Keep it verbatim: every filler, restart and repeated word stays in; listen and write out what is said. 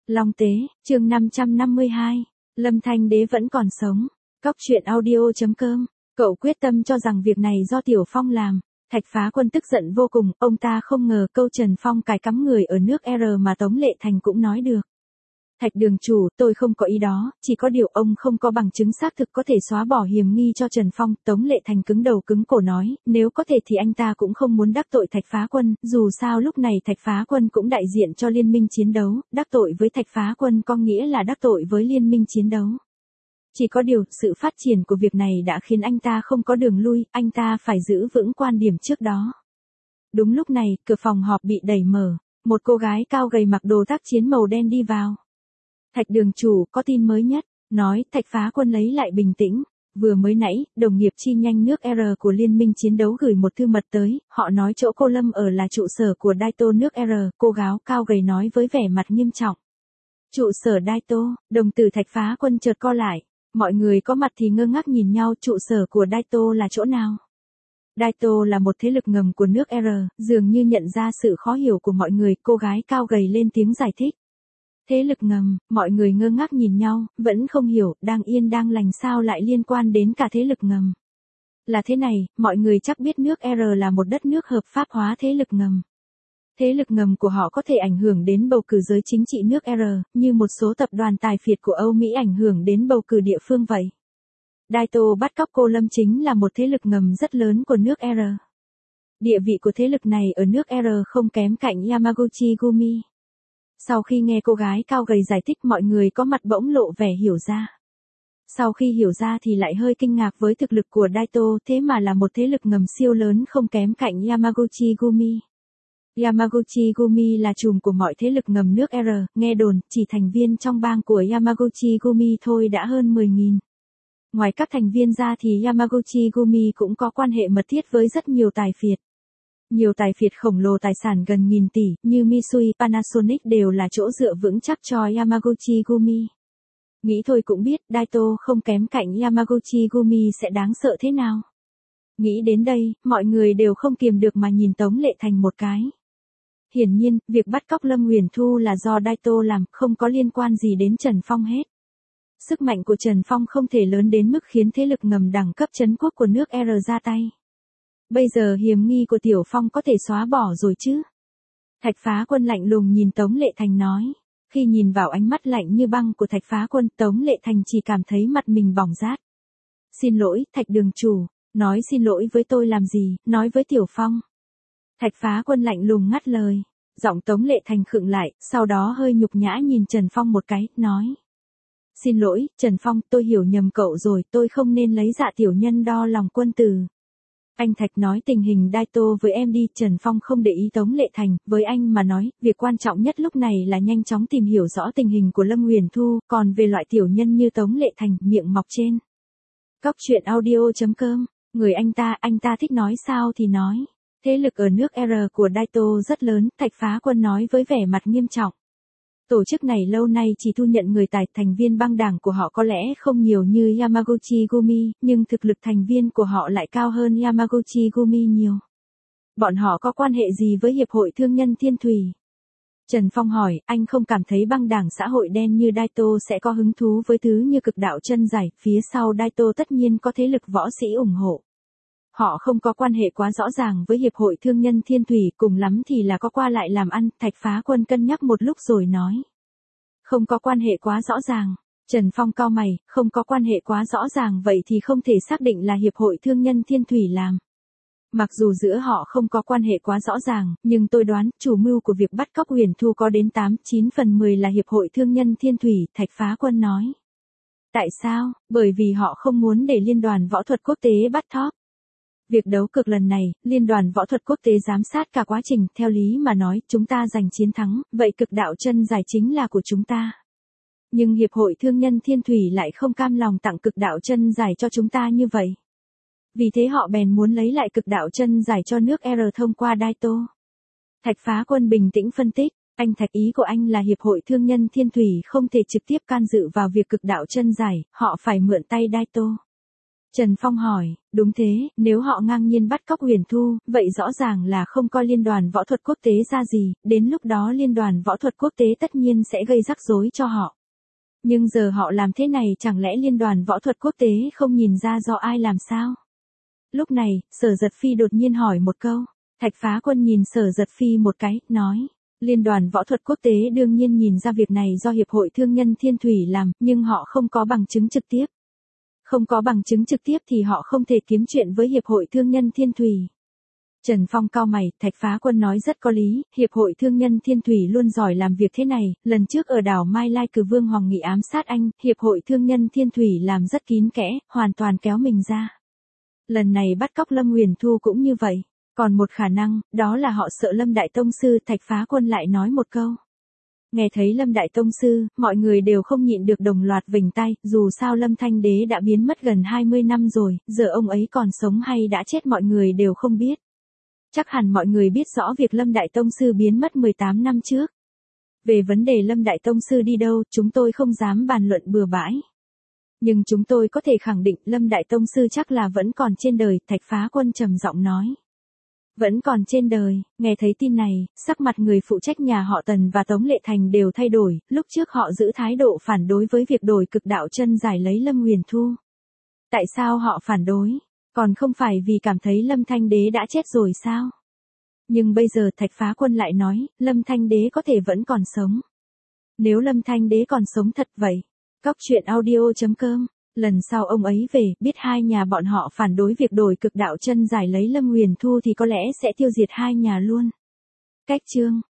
Long Tế, chương năm trăm năm mươi hai, Lâm Thanh Đế vẫn còn sống. Cóc truyện audio chấm com, cậu quyết tâm cho rằng việc này do Tiểu Phong làm. Thạch Phá Quân tức giận vô cùng, ông ta không ngờ câu Trần Phong cài cắm người ở nước R mà Tống Lệ Thành cũng nói được. Thạch đường chủ, tôi không có ý đó, chỉ có điều ông không có bằng chứng xác thực có thể xóa bỏ hiểm nghi cho Trần Phong. Tống Lệ Thành cứng đầu cứng cổ nói, nếu có thể thì anh ta cũng không muốn đắc tội Thạch Phá Quân, dù sao lúc này Thạch Phá Quân cũng đại diện cho liên minh chiến đấu, đắc tội với Thạch Phá Quân có nghĩa là đắc tội với liên minh chiến đấu. Chỉ có điều, sự phát triển của việc này đã khiến anh ta không có đường lui, anh ta phải giữ vững quan điểm trước đó. Đúng lúc này, cửa phòng họp bị đẩy mở, một cô gái cao gầy mặc đồ tác chiến màu đen đi vào. Thạch đường chủ, có tin mới nhất, nói. Thạch Phá Quân lấy lại bình tĩnh. Vừa mới nãy, đồng nghiệp chi nhanh nước R của liên minh chiến đấu gửi một thư mật tới, họ nói chỗ cô Lâm ở là trụ sở của Daito nước R, cô gái cao gầy nói với vẻ mặt nghiêm trọng. Trụ sở Daito, đồng tử Thạch Phá Quân chợt co lại, mọi người có mặt thì ngơ ngác nhìn nhau. Trụ sở của Daito là chỗ nào? Daito là một thế lực ngầm của nước R, dường như nhận ra sự khó hiểu của mọi người, cô gái cao gầy lên tiếng giải thích. Thế lực ngầm, mọi người ngơ ngác nhìn nhau, vẫn không hiểu, đang yên đang lành sao lại liên quan đến cả thế lực ngầm. Là thế này, mọi người chắc biết nước R là một đất nước hợp pháp hóa thế lực ngầm. Thế lực ngầm của họ có thể ảnh hưởng đến bầu cử giới chính trị nước R, như một số tập đoàn tài phiệt của Âu Mỹ ảnh hưởng đến bầu cử địa phương vậy. Daito bắt cóc cô Lâm chính là một thế lực ngầm rất lớn của nước R. Địa vị của thế lực này ở nước R không kém cạnh Yamaguchi Gumi. Sau khi nghe cô gái cao gầy giải thích, mọi người có mặt bỗng lộ vẻ hiểu ra. Sau khi hiểu ra thì lại hơi kinh ngạc với thực lực của Daito, thế mà là một thế lực ngầm siêu lớn không kém cạnh Yamaguchi Gumi. Yamaguchi Gumi là trùm của mọi thế lực ngầm nước R, nghe đồn, chỉ thành viên trong bang của Yamaguchi Gumi thôi đã hơn mười nghìn. Ngoài các thành viên ra thì Yamaguchi Gumi cũng có quan hệ mật thiết với rất nhiều tài phiệt. Nhiều tài phiệt khổng lồ tài sản gần nghìn tỷ, như Mitsui, Panasonic đều là chỗ dựa vững chắc cho Yamaguchi Gumi. Nghĩ thôi cũng biết, Daito không kém cạnh Yamaguchi Gumi sẽ đáng sợ thế nào. Nghĩ đến đây, mọi người đều không kiềm được mà nhìn Tống Lệ Thành một cái. Hiển nhiên, việc bắt cóc Lâm Huyền Thu là do Daito làm, không có liên quan gì đến Trần Phong hết. Sức mạnh của Trần Phong không thể lớn đến mức khiến thế lực ngầm đẳng cấp trấn quốc của nước R ra tay. Bây giờ hiểm nghi của Tiểu Phong có thể xóa bỏ rồi chứ? Thạch Phá Quân lạnh lùng nhìn Tống Lệ Thành nói. Khi nhìn vào ánh mắt lạnh như băng của Thạch Phá Quân, Tống Lệ Thành chỉ cảm thấy mặt mình bỏng rát. Xin lỗi, Thạch đường chủ, nói xin lỗi với tôi làm gì, nói với Tiểu Phong. Thạch Phá Quân lạnh lùng ngắt lời. Giọng Tống Lệ Thành khựng lại, sau đó hơi nhục nhã nhìn Trần Phong một cái, nói. Xin lỗi, Trần Phong, tôi hiểu nhầm cậu rồi, tôi không nên lấy dạ tiểu nhân đo lòng quân tử. Anh Thạch nói tình hình Daito với em đi. Trần Phong không để ý Tống Lệ Thành, với anh mà nói, việc quan trọng nhất lúc này là nhanh chóng tìm hiểu rõ tình hình của Lâm Huyền Thu, còn về loại tiểu nhân như Tống Lệ Thành, miệng mọc trên. Cóc truyện audio chấm com, người anh ta, anh ta thích nói sao thì nói. Thế lực ở nước R của Daito rất lớn, Thạch Phá Quân nói với vẻ mặt nghiêm trọng. Tổ chức này lâu nay chỉ thu nhận người tài, thành viên băng đảng của họ có lẽ không nhiều như Yamaguchi Gumi, nhưng thực lực thành viên của họ lại cao hơn Yamaguchi Gumi nhiều. Bọn họ có quan hệ gì với Hiệp hội Thương nhân Thiên Thủy? Trần Phong hỏi, anh không cảm thấy băng đảng xã hội đen như Daito sẽ có hứng thú với thứ như cực đạo chân giải, phía sau Daito tất nhiên có thế lực võ sĩ ủng hộ. Họ không có quan hệ quá rõ ràng với Hiệp hội Thương nhân Thiên Thủy, cùng lắm thì là có qua lại làm ăn. Thạch Phá Quân cân nhắc một lúc rồi nói. Không có quan hệ quá rõ ràng. Trần Phong cau mày, không có quan hệ quá rõ ràng vậy thì không thể xác định là Hiệp hội Thương nhân Thiên Thủy làm. Mặc dù giữa họ không có quan hệ quá rõ ràng, nhưng tôi đoán, chủ mưu của việc bắt cóc Huyền Thu có đến tám chín phần mười là Hiệp hội Thương nhân Thiên Thủy, Thạch Phá Quân nói. Tại sao? Bởi vì họ không muốn để Liên đoàn Võ thuật Quốc tế bắt thóp. Việc đấu cực lần này, Liên đoàn Võ thuật Quốc tế giám sát cả quá trình, theo lý mà nói, chúng ta giành chiến thắng, vậy cực đạo chân giải chính là của chúng ta. Nhưng Hiệp hội Thương nhân Thiên Thủy lại không cam lòng tặng cực đạo chân giải cho chúng ta như vậy. Vì thế họ bèn muốn lấy lại cực đạo chân giải cho nước R thông qua Daito. Thạch Phá Quân bình tĩnh phân tích, anh Thạch, ý của anh là Hiệp hội Thương nhân Thiên Thủy không thể trực tiếp can dự vào việc cực đạo chân giải, họ phải mượn tay Daito. Trần Phong hỏi, đúng thế, nếu họ ngang nhiên bắt cóc Huyền Thu, vậy rõ ràng là không coi Liên đoàn Võ thuật Quốc tế ra gì, đến lúc đó Liên đoàn Võ thuật Quốc tế tất nhiên sẽ gây rắc rối cho họ. Nhưng giờ họ làm thế này chẳng lẽ Liên đoàn Võ thuật Quốc tế không nhìn ra do ai làm sao? Lúc này, Sở Giật Phi đột nhiên hỏi một câu. Thạch Phá Quân nhìn Sở Giật Phi một cái, nói. Liên đoàn Võ thuật Quốc tế đương nhiên nhìn ra việc này do Hiệp hội Thương nhân Thiên Thủy làm, nhưng họ không có bằng chứng trực tiếp. Không có bằng chứng trực tiếp thì họ không thể kiếm chuyện với Hiệp hội Thương nhân Thiên Thủy. Trần Phong cau mày, Thạch Phá Quân nói rất có lý, Hiệp hội Thương nhân Thiên Thủy luôn giỏi làm việc thế này, lần trước ở đảo Mai Lai cử Vương Hoàng Nghị ám sát anh, Hiệp hội Thương nhân Thiên Thủy làm rất kín kẽ, hoàn toàn kéo mình ra. Lần này bắt cóc Lâm Huyền Thu cũng như vậy, còn một khả năng, đó là họ sợ Lâm Đại Tông Sư. Thạch Phá Quân lại nói một câu. Nghe thấy Lâm Đại Tông Sư, mọi người đều không nhịn được đồng loạt vểnh tai, dù sao Lâm Thanh Đế đã biến mất gần hai mươi năm rồi, giờ ông ấy còn sống hay đã chết mọi người đều không biết. Chắc hẳn mọi người biết rõ việc Lâm Đại Tông Sư biến mất mười tám năm trước. Về vấn đề Lâm Đại Tông Sư đi đâu, chúng tôi không dám bàn luận bừa bãi. Nhưng chúng tôi có thể khẳng định Lâm Đại Tông Sư chắc là vẫn còn trên đời, Thạch Phá Quân trầm giọng nói. Vẫn còn trên đời, nghe thấy tin này, sắc mặt người phụ trách nhà họ Tần và Tống Lệ Thành đều thay đổi, lúc trước họ giữ thái độ phản đối với việc đổi cực đạo chân giải lấy Lâm Huyền Thu. Tại sao họ phản đối? Còn không phải vì cảm thấy Lâm Thanh Đế đã chết rồi sao? Nhưng bây giờ Thạch Phá Quân lại nói, Lâm Thanh Đế có thể vẫn còn sống. Nếu Lâm Thanh Đế còn sống thật vậy. Cóc truyện audio chấm com, lần sau ông ấy về, biết hai nhà bọn họ phản đối việc đổi cực đạo chân giải lấy Lâm Huyền Thu thì có lẽ sẽ tiêu diệt hai nhà luôn. Cách chương